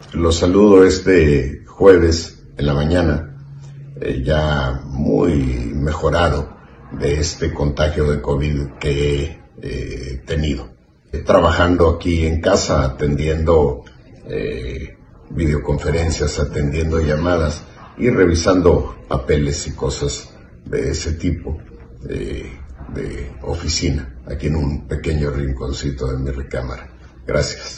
Los saludo este jueves en la mañana, ya muy mejorado de este contagio de COVID que he tenido. Trabajando aquí en casa, atendiendo videoconferencias, atendiendo llamadas y revisando papeles y cosas de ese tipo de oficina, aquí en un pequeño rinconcito de mi recámara. Gracias.